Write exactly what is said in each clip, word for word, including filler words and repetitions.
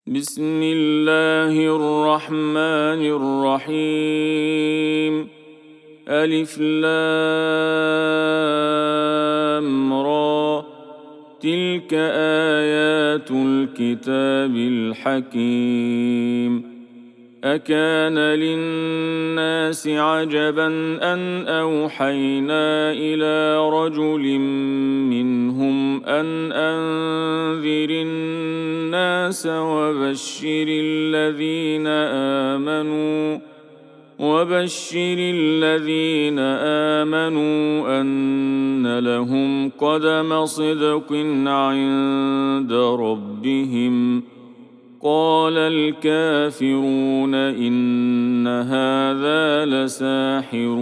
بسم الله الرحمن الرحيم. ألف لام را، تلك آيات الكتاب الحكيم. أكان للناس عجبا أن أوحينا إلى رجل منهم أن أنذر الناس وبشر الذين آمنوا وبشر الذين آمنوا أن لهم قدم صدق عند ربهم. قال الكافرون إن هذا لساحر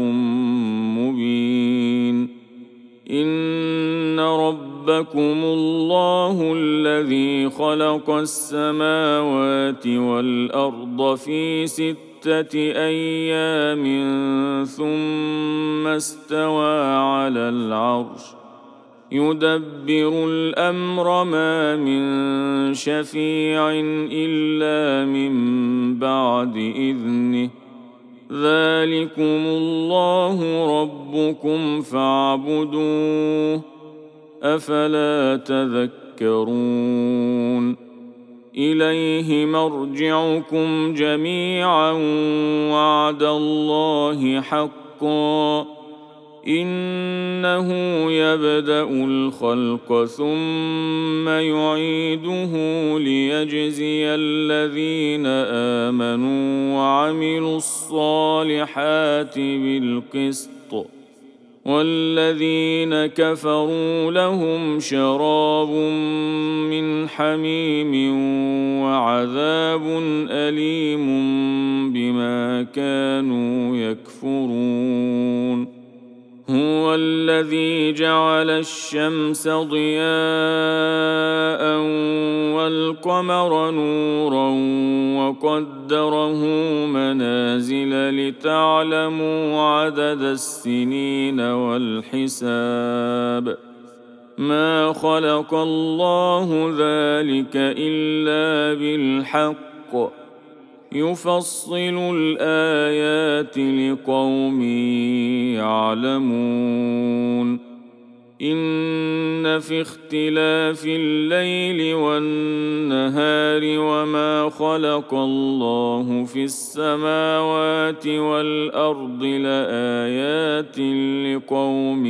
مبين. إن ربكم الله الذي خلق السماوات والأرض في ستة أيام ثم استوى على العرش يدبر الأمر ما من شفيع إلا من بعد إذنه. ذلكم الله ربكم فاعبدوه أفلا تذكرون. إليه مرجعكم جميعا وعد الله حقا. إنه يبدأ الخلق ثم يعيده ليجزي الذين آمنوا وعملوا الصالحات بالقسط، والذين كفروا لهم شراب من حميم وعذاب أليم بما كانوا يكفرون. هو الذي جعل الشمس ضياء والقمر نورا وقدره منازل لتعلموا عدد السنين والحساب. ما خلق الله ذلك إلا بالحق. يفصل الآيات لقوم يعلمون. إن في اختلاف الليل والنهار وما خلق الله في السماوات والأرض لآيات لقوم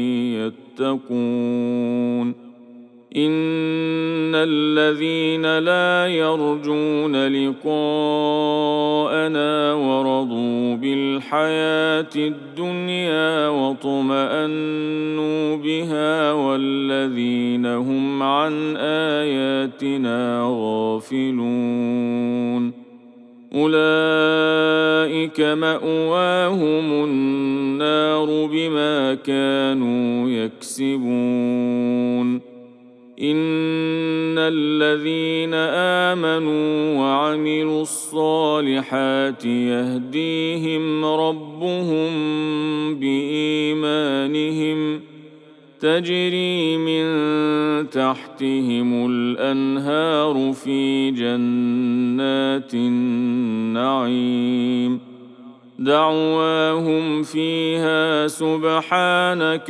يتقون. إن الذين لا يرجون لقاءنا ورضوا بالحياة الدنيا واطمأنوا بها والذين هم عن آياتنا غافلون أولئك مأواهم النار بما كانوا يكسبون. إن الذين آمنوا وعملوا الصالحات يهديهم ربهم بإيمانهم تجري من تحتهم الأنهار في جنات النعيم. دعواهم فيها سبحانك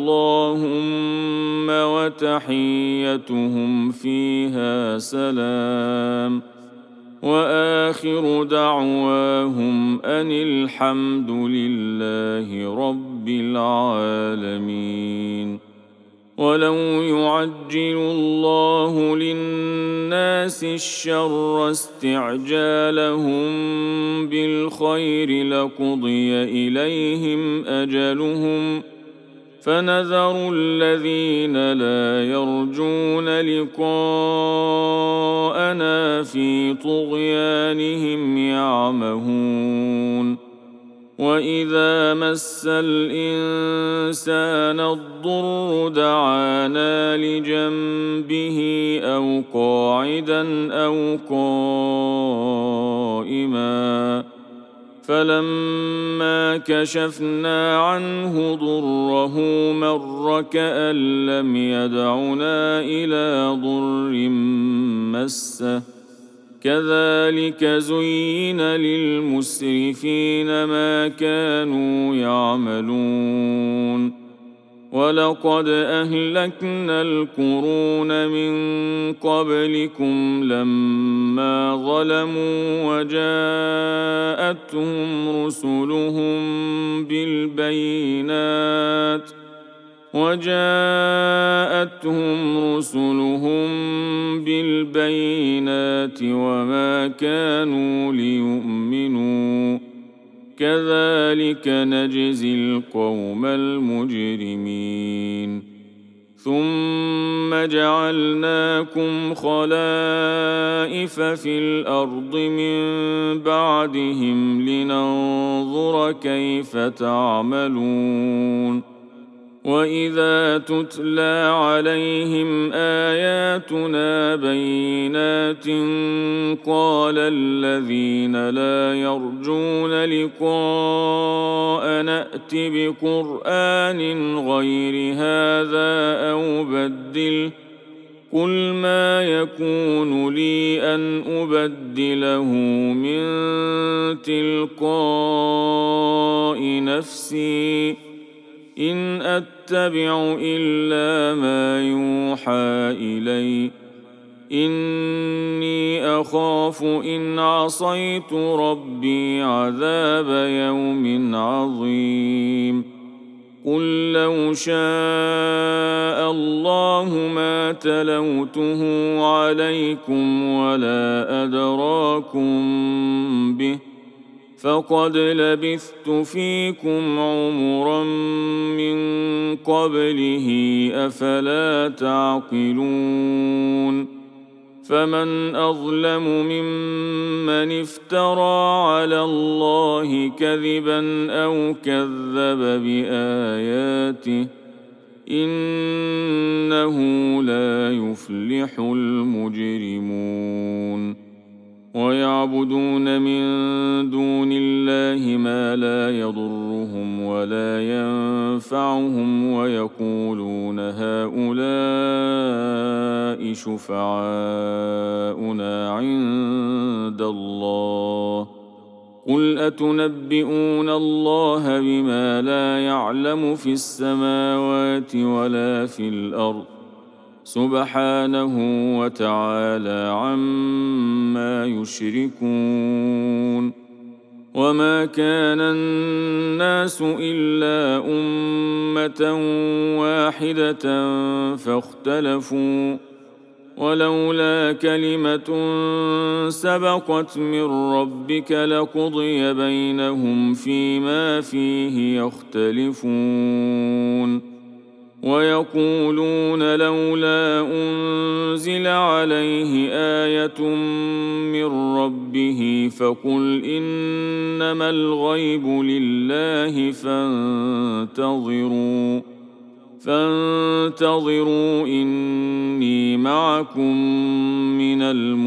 اللهم وتحيتهم فيها سلام. وآخر دعواهم أن الحمد لله رب العالمين. ولو يعجل الله للناس الشر استعجالهم بالخير لقضي إليهم أجلهم فنذر الذين لا يرجون لقاءنا في طغيانهم يعمهون. وإذا مس الإنسان الضر دعانا لجنبه أو قاعدا أو قائما فلما كشفنا عنه ضره مر كأن لم يدعنا إلى ضر مسه كذلك زين للمسرفين ما كانوا يعملون ولقد أهلكنا القرون من قبلكم لما ظلموا وجاءتهم رسلهم بالبينات وجاءتهم رسلهم بالبينات وما كانوا ليؤمنوا كذلك نجزي القوم المجرمين ثم جعلناكم خلائف في الأرض من بعدهم لننظر كيف تعملون وإذا تتلى عليهم آياتنا بينات قال الذين لا يرجون لقاء نأت بقرآن غير هذا أو بدله قل ما يكون لي أن أبدله من تلقاء نفسي إن أتبع إلا ما يوحى إلي إني أخاف إن عصيت ربي عذاب يوم عظيم قل لو شاء الله ما تلوته عليكم ولا أدراكم به فقد لبثت فيكم عمرا من قبله أفلا تعقلون فمن أظلم ممن افترى على الله كذبا أو كذب بآياته إنه لا يفلح المجرمون ويعبدون من دون الله ما لا يضرهم ولا ينفعهم ويقولون هؤلاء شفعاؤنا عند الله قل أتنبئون الله بما لا يعلم في السماوات ولا في الأرض سبحانه وتعالى عما يشركون وما كان الناس إلا أمة واحدة فاختلفوا ولولا كلمة سبقت من ربك لقضي بينهم فيما فيه يختلفون ويقولون لولا أنزل عليه آية من ربه فقل إنما الغيب لله فانتظروا فانتظروا إني معكم من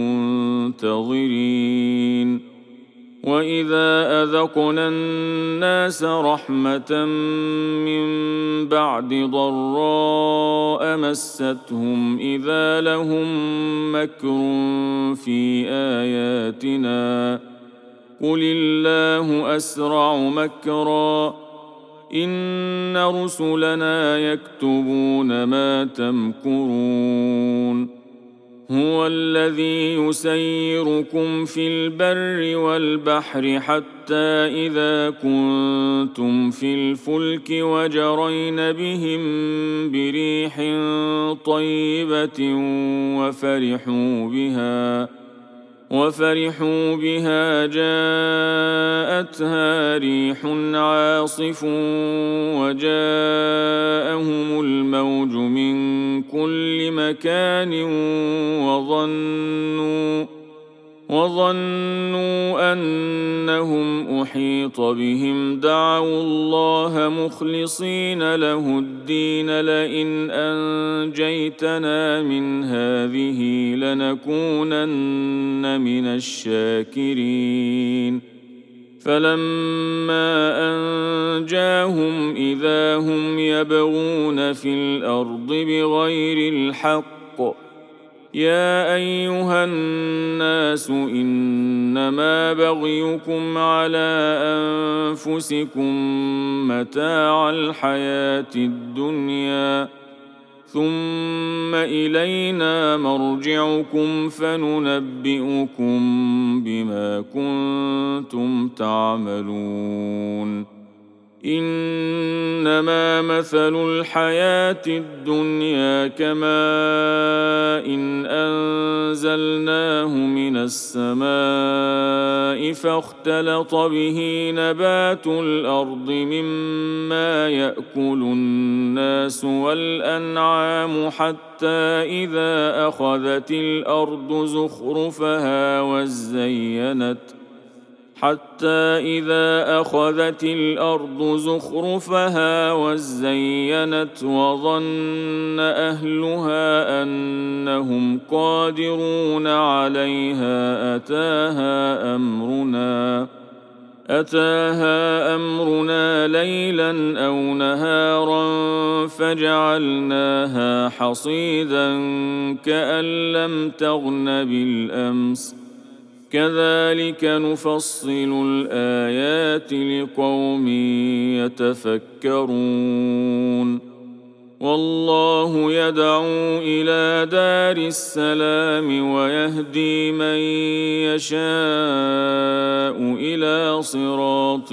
المنتظرين وإذا أذقنا الناس رحمة من بعد ضراء مستهم إذا لهم مكر في آياتنا قل الله أسرع مكرا إن رسلنا يكتبون ما تمكرون هو الذي يسيركم في البر والبحر حتى إذا كنتم في الفلك وجرين بهم بريح طيبة وفرحوا بها وفرحوا بها جاءتها ريح عاصف وجاءهم الموج من كل مكان وظنوا وظنوا أنهم أحيط بهم دعوا الله مخلصين له الدين لئن أنجيتنا من هذه لنكونن من الشاكرين فلما أنجاهم إذا هم يبغون في الأرض بغير الحق يا أيها الناس إنما بغيكم على أنفسكم متاع الحياة الدنيا ثم إلينا مرجعكم فننبئكم بما كنتم تعملون. إنما مثل الحياة الدنيا كماء إن أنزلناه من السماء فاختلط به نبات الأرض مما يأكل الناس والأنعام حتى إذا أخذت الأرض زخرفها وزينت حتى إذا أخذت الأرض زخرفها وزينت وظن أهلها أنهم قادرون عليها أتاها أمرنا أتاها أمرنا ليلا أو نهارا فجعلناها حصيدا كأن لم تغن بالأمس كذلك نفصل الآيات لقوم يتفكرون. والله يدعو إلى دار السلام ويهدي من يشاء إلى صراط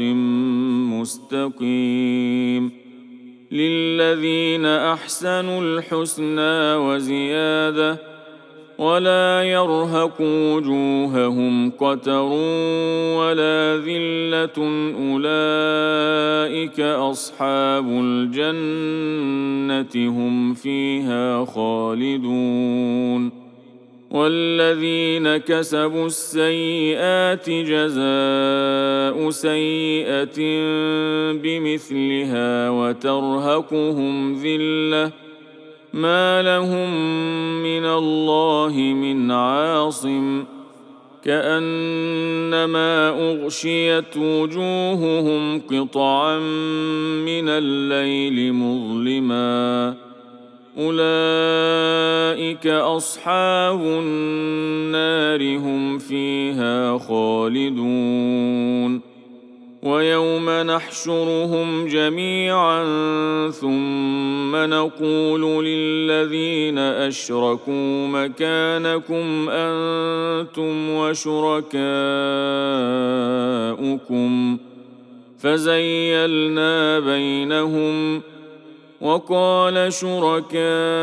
مستقيم. للذين أحسنوا الحسنى وزيادة ولا يرهق وجوههم قتر ولا ذلة أولئك أصحاب الجنة هم فيها خالدون. والذين كسبوا السيئات جزاء سيئة بمثلها وترهقهم ذلة ما لهم من الله من عاصم كأنما أغشيت وجوههم قطعا من الليل مظلما أولئك أصحاب النار هم فيها خالدون. ويوم نحشرهم جميعا ثم نقول للذين أشركوا مكانكم أنتم وشركاؤكم فزيلنا بينهم وقال شركاؤهم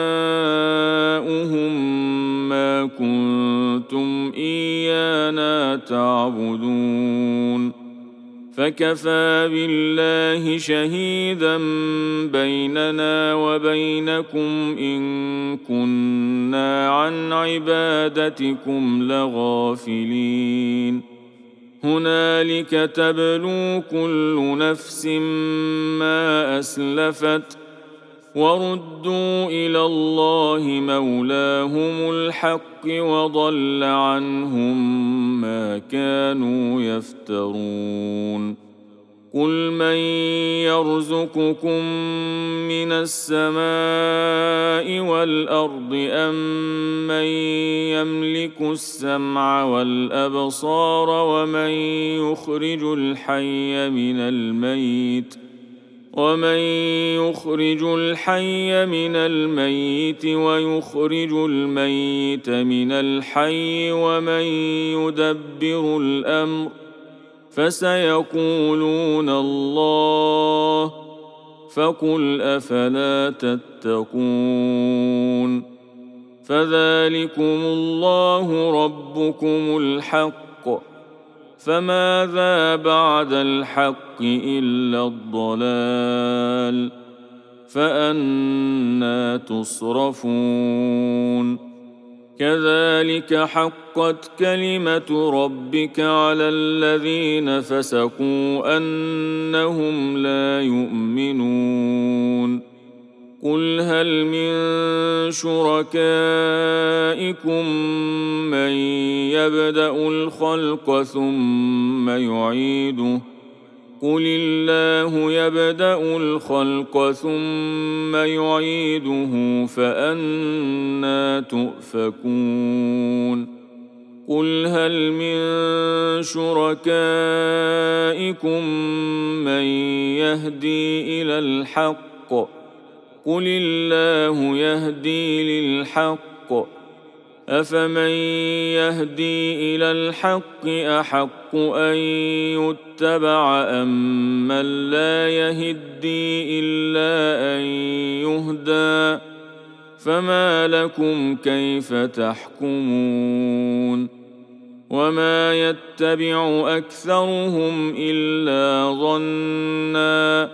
ما كنتم إيانا تعبدون فكفى بالله شهيدا بيننا وبينكم إن كنا عن عبادتكم لغافلين. هنالك تبلو كل نفس ما أسلفت وردوا إلى الله مولاهم الحق وضل عنهم ما كانوا يفترون. قل من يرزقكم من السماء والأرض أم من يملك السمع والأبصار ومن يخرج الحي من الميت ومن يخرج الحي من الميت ويخرج الميت من الحي ومن يدبر الأمر فسيقولون الله فقل أفلا تتقون. فذلكم الله ربكم الحق فماذا بعد الحق إلا الضلال فأنى تصرفون. كذلك حقت كلمة ربك على الذين فسقوا أنهم لا يؤمنون. قل هل من شركائكم من يبدأ الخلق ثم يعيده قل الله يبدأ الخلق ثم يعيده فأنى تؤفكون قل هل من شركائكم من يهدي إلى الحق قل الله يهدي للحق أفمن يهدي إلى الحق أحق أن يتبع أم من لا يهدي إلا أن يهدى فما لكم كيف تحكمون وما يتبع أكثرهم إلا ظنًّا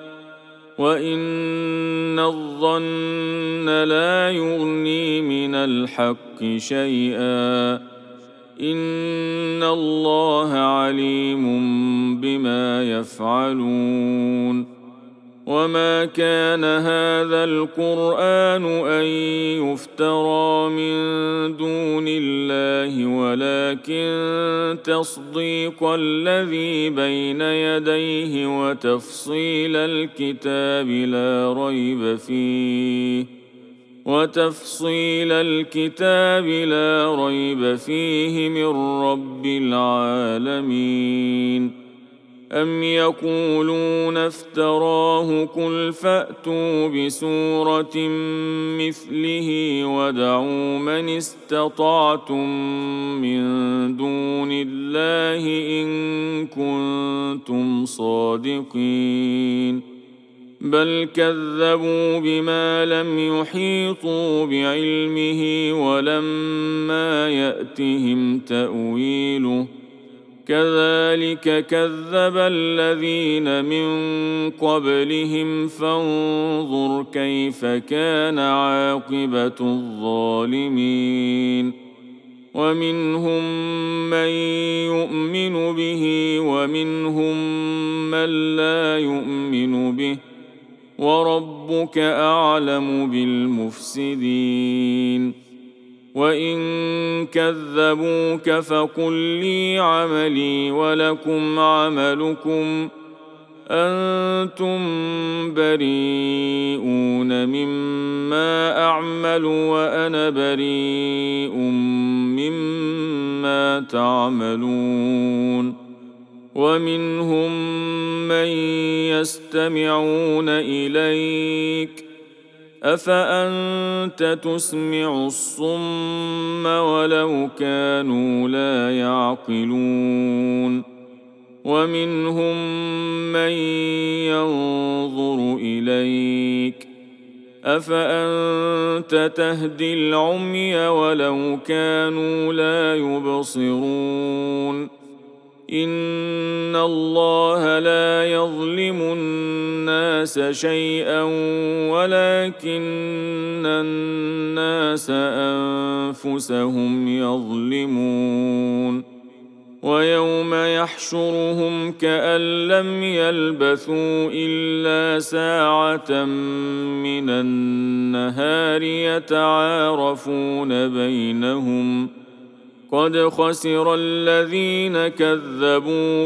وإن الظن لا يغني من الحق شيئا إن الله عليم بما يفعلون وما كان هذا القرآن أن يفترى من دون الله ولكن تصديق الذي بين يديه وتفصيل الكتاب لا ريب فيه وتفصيل الكتاب لا ريب فيه من رب العالمين أم يقولون افتراه قل فأتوا بسورة مثله ودعوا من استطعتم من دون الله إن كنتم صادقين بل كذبوا بما لم يحيطوا بعلمه ولما يأتهم تأويله كذلك كذب الذين من قبلهم فانظر كيف كان عاقبة الظالمين ومنهم من يؤمن به ومنهم من لا يؤمن به وربك أعلم بالمفسدين وإن كذبوك فقل لي عملي ولكم عملكم أنتم بريئون مما أعمل وأنا بريء مما تعملون ومنهم من يستمعون إليك أفأنت تسمع الصم ولو كانوا لا يعقلون ومنهم من ينظر إليك أفأنت تهدي العمي ولو كانوا لا يبصرون إن الله لا يظلم الناس شيئا ولكن الناس أنفسهم يظلمون ويوم يحشرهم كأن لم يلبثوا إلا ساعة من النهار يتعارفون بينهم قد خسر الذين كذبوا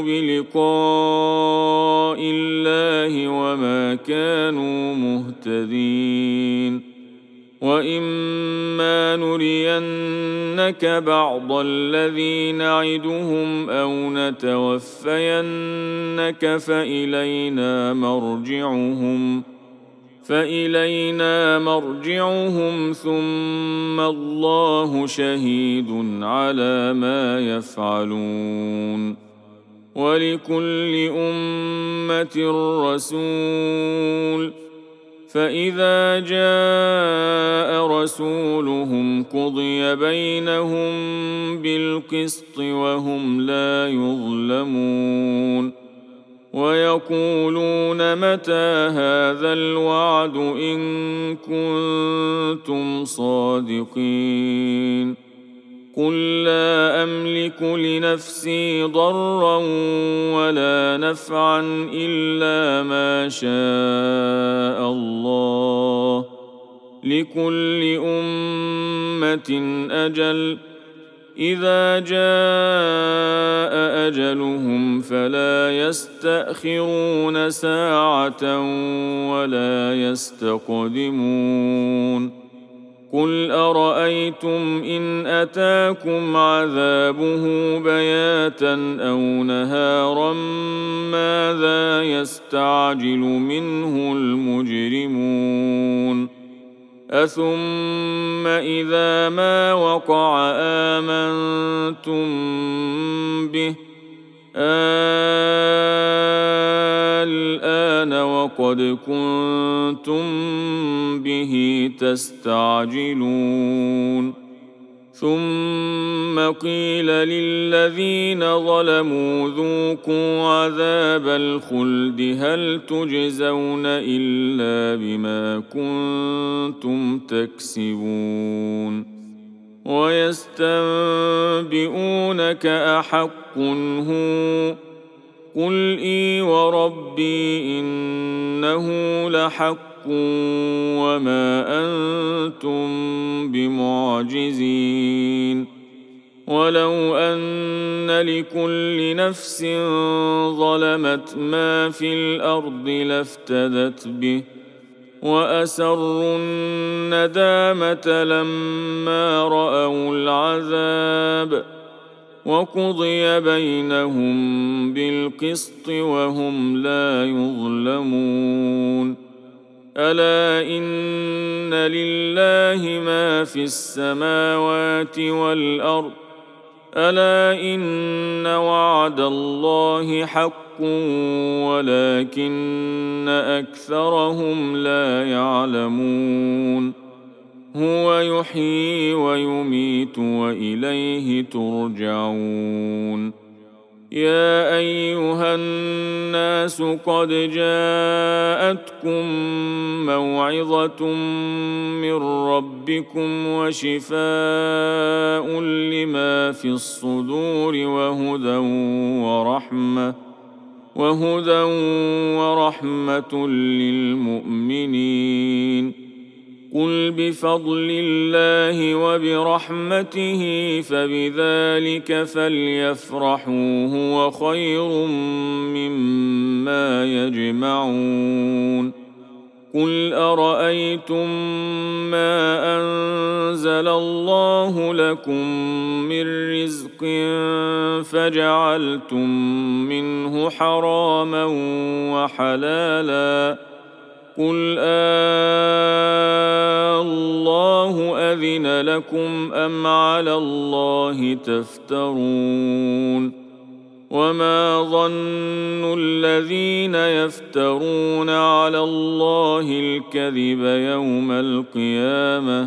بلقاء الله وما كانوا مهتدين وإما نرينك بعض الذي نعدهم أو نتوفينك فإلينا مرجعهم فإلينا مرجعهم ثم الله شهيد على ما يفعلون ولكل أمة رسول فإذا جاء رسولهم قضي بينهم بالقسط وهم لا يظلمون ويقولون متى هذا الوعد إن كنتم صادقين قل لا أملك لنفسي ضرا ولا نفعا إلا ما شاء الله لكل أمة أجل إذا جاء أجلهم فلا يستأخرون ساعة ولا يستقدمون قل أرأيتم إن أتاكم عذابه بياتا أو نهارا ماذا يستعجل منه المجرمون أثم إذا ما وقع آمنتم به الآن وقد كنتم به تستعجلون ثم قيل للذين ظلموا ذوقوا عذاب الخلد هل تجزون إلا بما كنتم تكسبون ويستنبئونك أحق هو قل إي وربي إنه لحق وما أنتم بمعجزين ولو أن لكل نفس ظلمت ما في الأرض لافتدت به وأسروا الندامة لما رأوا العذاب وقضي بينهم بالقسط وهم لا يظلمون ألا إن لله ما في السماوات والأرض ألا إن وعد الله حق ولكن أكثرهم لا يعلمون هو يحيي ويميت وإليه ترجعون يا أيها الناس قد جاءتكم موعظة من ربكم وشفاء لما في الصدور وهدى ورحمة وهدى ورحمة للمؤمنين قل بفضل الله وبرحمته فبذلك فليفرحوا هو خير مما يجمعون قل أرأيتم ما أنزل الله لكم من رزق فجعلتم منه حراما وحلالا قل الله أذن لكم أم على الله تفترون وما ظن الذين يفترون على الله الكذب يوم القيامة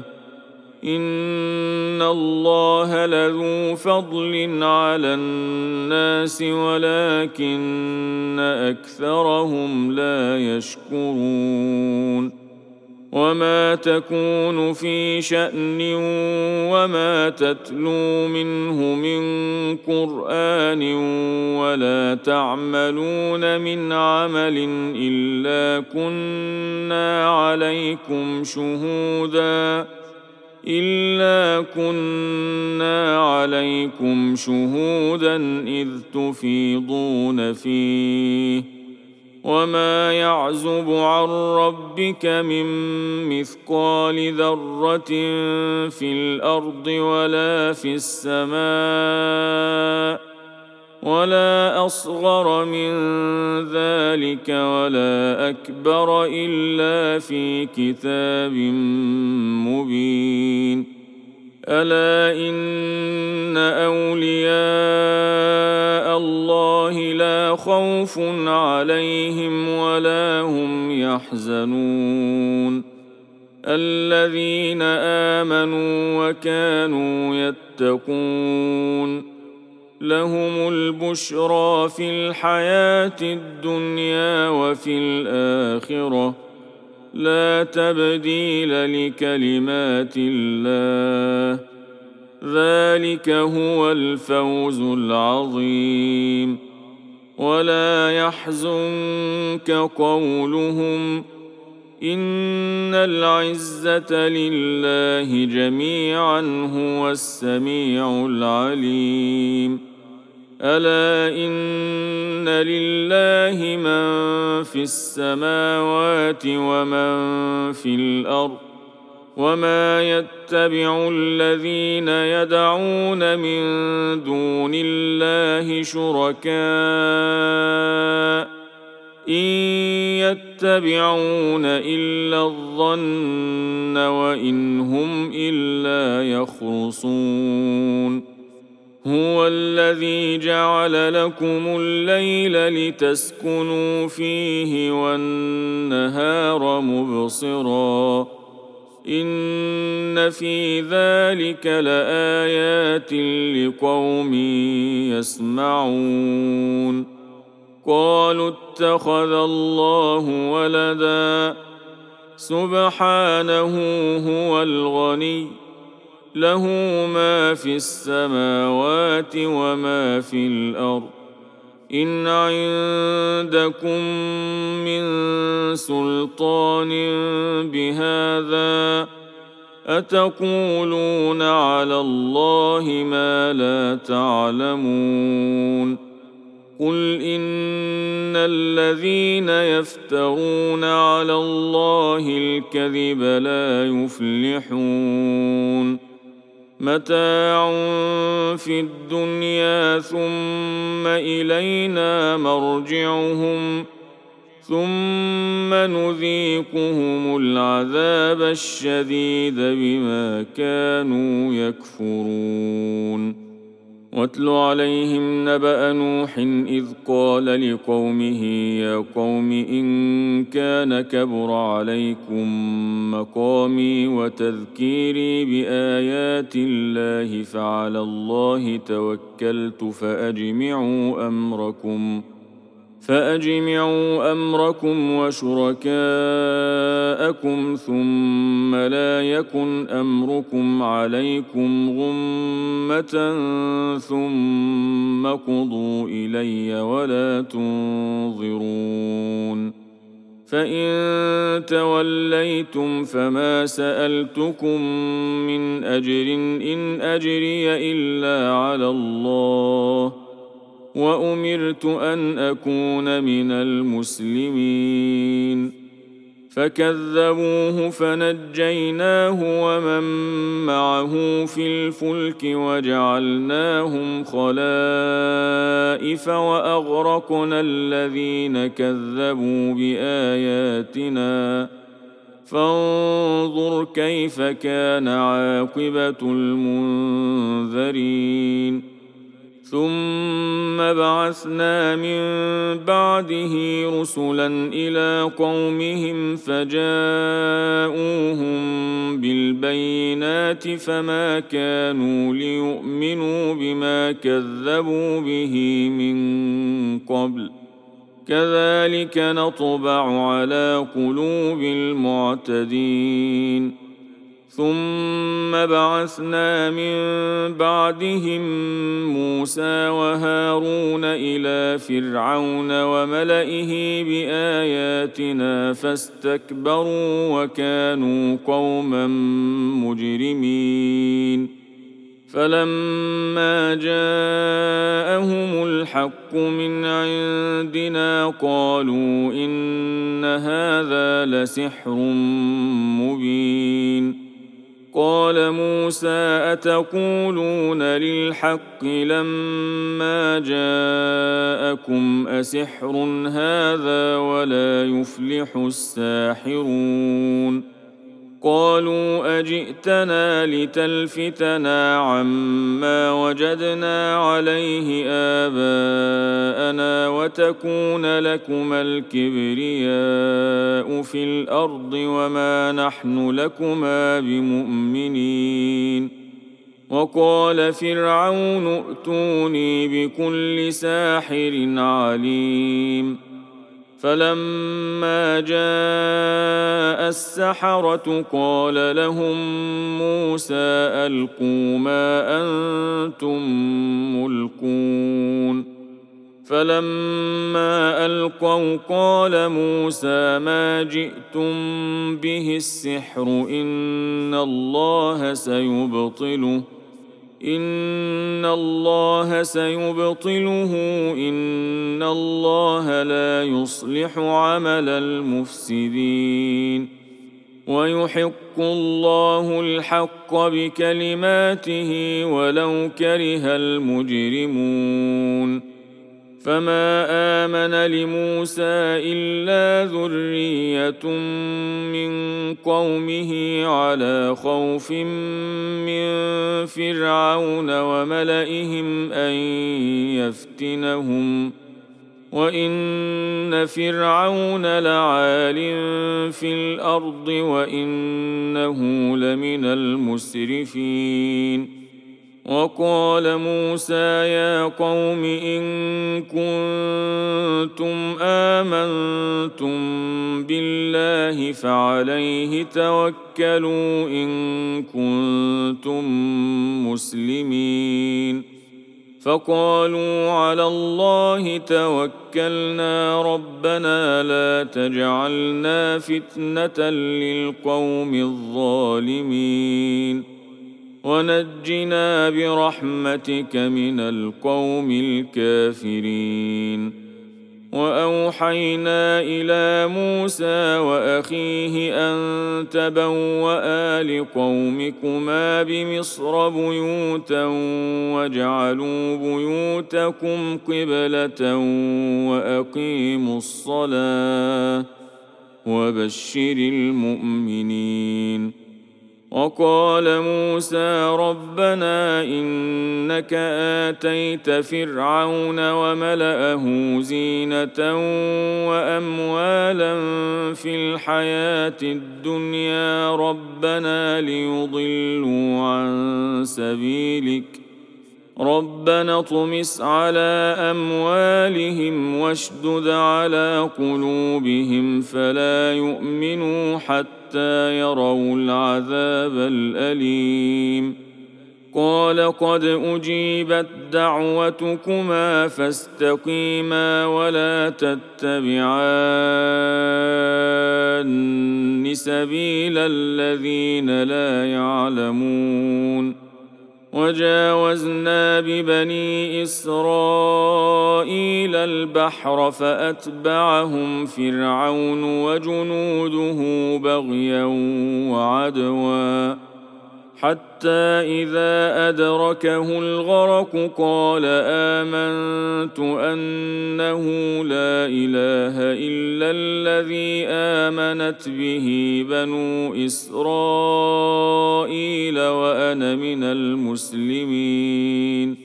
إن الله لذو فضل على الناس ولكن أكثرهم لا يشكرون وما تكون في شأن وما تتلو منه من قرآن ولا تعملون من عمل إلا كنا عليكم شهوداً إلا كنا عليكم شهودا إذ تفيضون فيه وما يعزب عن ربك من مثقال ذرة في الأرض ولا في السماء ولا أصغر من ذلك ولا أكبر إلا في كتاب مبين ألا إن أولياء الله لا خوف عليهم ولا هم يحزنون الذين آمنوا وكانوا يتقون لهم البشرى في الحياة الدنيا وفي الآخرة لا تبديل لكلمات الله ذلك هو الفوز العظيم ولا يحزنك قولهم إن العزة لله جميعا هو السميع العليم ألا إن لله من في السماوات ومن في الأرض وما يتبع الذين يدعون من دون الله شركاء إن يتبعون إلا الظن وإن هم إلا يخرصون هو الذي جعل لكم الليل لتسكنوا فيه والنهار مبصرا إن في ذلك لآيات لقوم يسمعون قالوا اتخذ الله ولدا سبحانه هو الغني له ما في السماوات وما في الأرض إن عندكم من سلطان بهذا أتقولون على الله ما لا تعلمون قل إن الذين يفترون على الله الكذب لا يفلحون متاع في الدنيا ثم إلينا مرجعهم ثم نذيقهم العذاب الشديد بما كانوا يكفرون واتل عليهم نبأ نوح إذ قال لقومه يا قوم إن كان كبر عليكم مقامي وتذكيري بآيات الله فعلى الله توكلت فأجمعوا أمركم فأجمعوا أمركم وشركاءكم ثم لا يكن أمركم عليكم غمة ثم قضوا إلي ولا تنظرون فإن توليتم فما سألتكم من أجر إن أجري إلا على الله وأمرت أن أكون من المسلمين فكذبوه فنجيناه ومن معه في الفلك وجعلناهم خلائف وأغرقنا الذين كذبوا بآياتنا فانظر كيف كان عاقبة المنذرين ثم بعثنا من بعده رسلا إلى قومهم فجاءوهم بالبينات فما كانوا ليؤمنوا بما كذبوا به من قبل كذلك نطبع على قلوب المعتدين ثم بعثنا من بعدهم موسى وهارون إلى فرعون وملئه بآياتنا فاستكبروا وكانوا قوما مجرمين فلما جاءهم الحق من عندنا قالوا إن هذا لسحر مبين قال موسى أتقولون للحق لما جاءكم أسحر هذا ولا يفلح الساحرون قالوا أجئتنا لتلفتنا عما وجدنا عليه آباءنا وتكون لكما الكبرياء في الأرض وما نحن لكما بمؤمنين وقال فرعون ائتوني بكل ساحر عليم فلما جاء السحرة قال لهم موسى ألقوا ما أنتم ملقون فلما ألقوا قال موسى ما جئتم به السحر إن الله سيبطله إن الله سيبطله إن الله لا يصلح عمل المفسدين ويحق الله الحق بكلماته ولو كره المجرمون فما آمن لموسى إلا ذرية من قومه على خوف من فرعون وملئهم أن يفتنهم وإن فرعون لعال في الأرض وإنه لمن المسرفين وقال موسى يا قوم إن كنتم آمنتم بالله فعليه توكلوا إن كنتم مسلمين فقالوا على الله توكلنا ربنا لا تجعلنا فتنة للقوم الظالمين ونجنا برحمتك من القوم الكافرين وأوحينا إلى موسى وأخيه أن تبوأ لقومكما بمصر بيوتا واجعلوا بيوتكم قبلة وأقيموا الصلاة وبشر المؤمنين وقال موسى ربنا إنك آتيت فرعون وملأه زينة وأموالا في الحياة الدنيا ربنا ليضلوا عن سبيلك ربنا اطمس على أموالهم واشدد على قلوبهم فلا يؤمنوا حتى يروا العذاب الأليم قال قد أجيبت دعوتكما فاستقيما ولا تتبعان سبيل الذين لا يعلمون وجاوزنا ببني إسرائيل البحر فأتبعهم فرعون وجنوده بغيا وعدوا حتى إذا أدركه الغرق قال آمنت أنه لا إله إلا الذي آمنت به بنو إسرائيل وأنا من المسلمين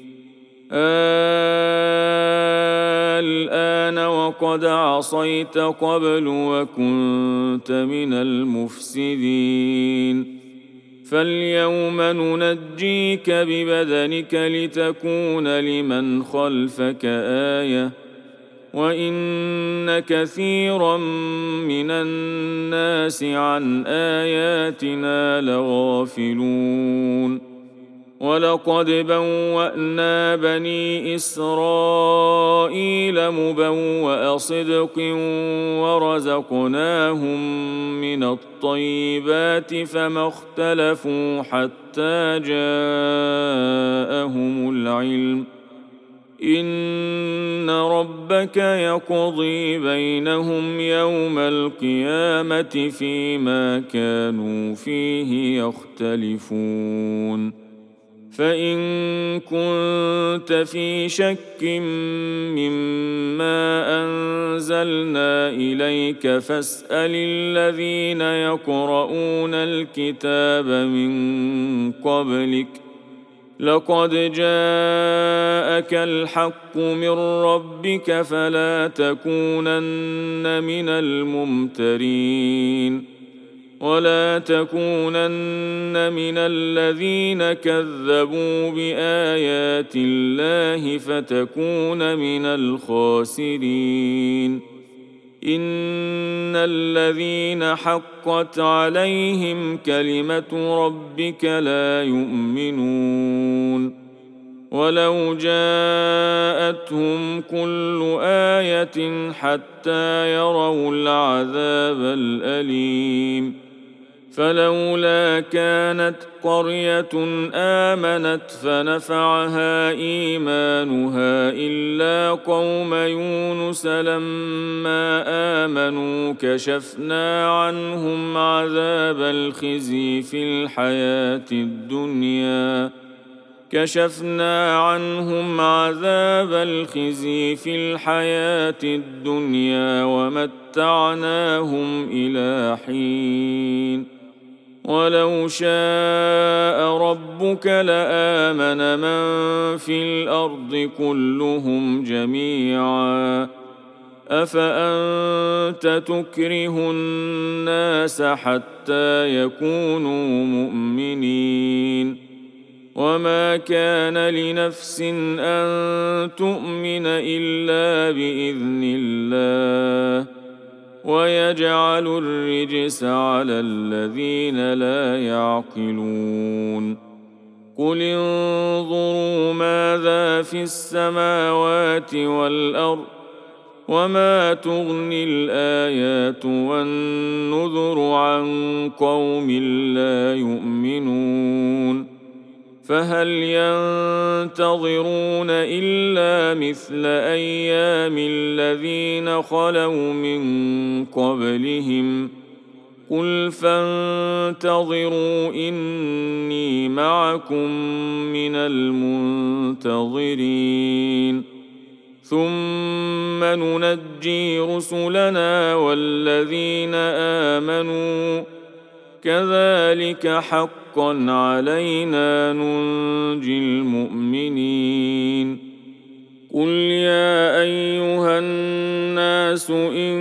الآن وقد عصيت قبل وكنت من المفسدين فاليوم ننجيك ببدنك لتكون لمن خلفك آية وإن كثيرا من الناس عن آياتنا لغافلون ولقد بوأنا بني إسرائيل مبوأ صدق ورزقناهم من الطيبات فما اختلفوا حتى جاءهم العلم إن ربك يقضي بينهم يوم القيامة فيما كانوا فيه يختلفون فإن كنت في شك مما أنزلنا إليك فاسأل الذين يقرؤون الكتاب من قبلك لقد جاءك الحق من ربك فلا تكونن من الممترين ولا تكونن من الذين كذبوا بآيات الله فتكون من الخاسرين إن الذين حقت عليهم كلمة ربك لا يؤمنون ولو جاءتهم كل آية حتى يروا العذاب الأليم فلولا كانت قرية آمنت فنفعها إيمانها إلا قوم يونس لما آمنوا كشفنا عنهم عذاب الخزي في الحياة الدنيا كشفنا عنهم عذاب الخزي في الحياة الدنيا ومتعناهم إلى حين ولو شاء ربك لآمن من في الأرض كلهم جميعا أفأنت تكره الناس حتى يكونوا مؤمنين وما كان لنفس أن تؤمن إلا بإذن الله ويجعل الرجس على الذين لا يعقلون قل انظروا ماذا في السماوات والأرض وما تغني الآيات والنذر عن قوم لا يؤمنون فهل ينتظرون إلا مثل أيام الذين خلوا من قبلهم قل فانتظروا إني معكم من المنتظرين ثم ننجي رسلنا والذين آمنوا كذلك حقا علينا ننجي المؤمنين قل يا أيها الناس إن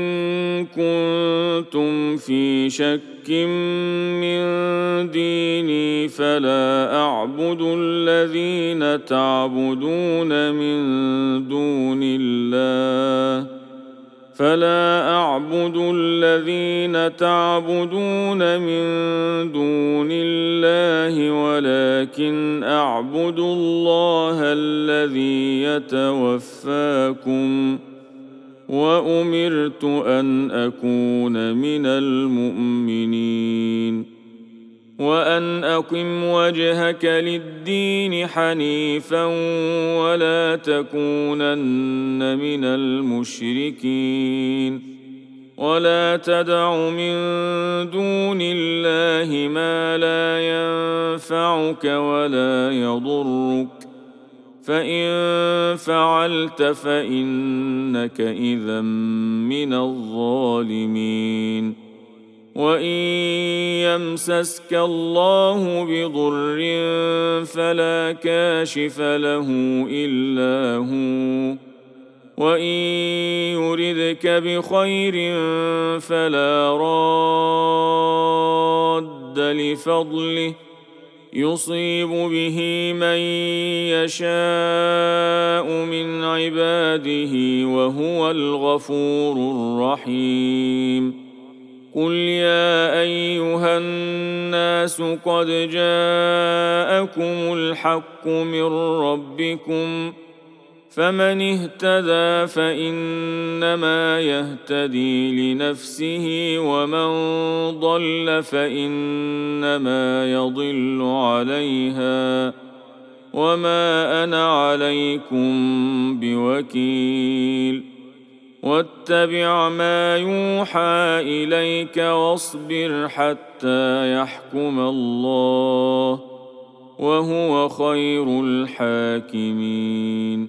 كنتم في شك من ديني فلا أعبد الذين تعبدون من دون الله فلا أعبد الذين تعبدون من دون الله ولكن أعبد الله الذي يتوفاكم وأمرت أن أكون من المؤمنين وأن أقم وجهك للدين حنيفا ولا تكونن من المشركين ولا تدع من دون الله ما لا ينفعك ولا يضرك فإن فعلت فإنك إذا من الظالمين وإن يمسسك الله بضر فلا كاشف له إلا هو وإن يردك بخير فلا راد لفضله يصيب به من يشاء من عباده وهو الغفور الرحيم قل يا أيها الناس قد جاءكم الحق من ربكم فمن اهتدى فإنما يهتدي لنفسه ومن ضل فإنما يضل عليها وما أنا عليكم بوكيل واتبع ما يوحى إليك واصبر حتى يحكم الله وهو خير الحاكمين.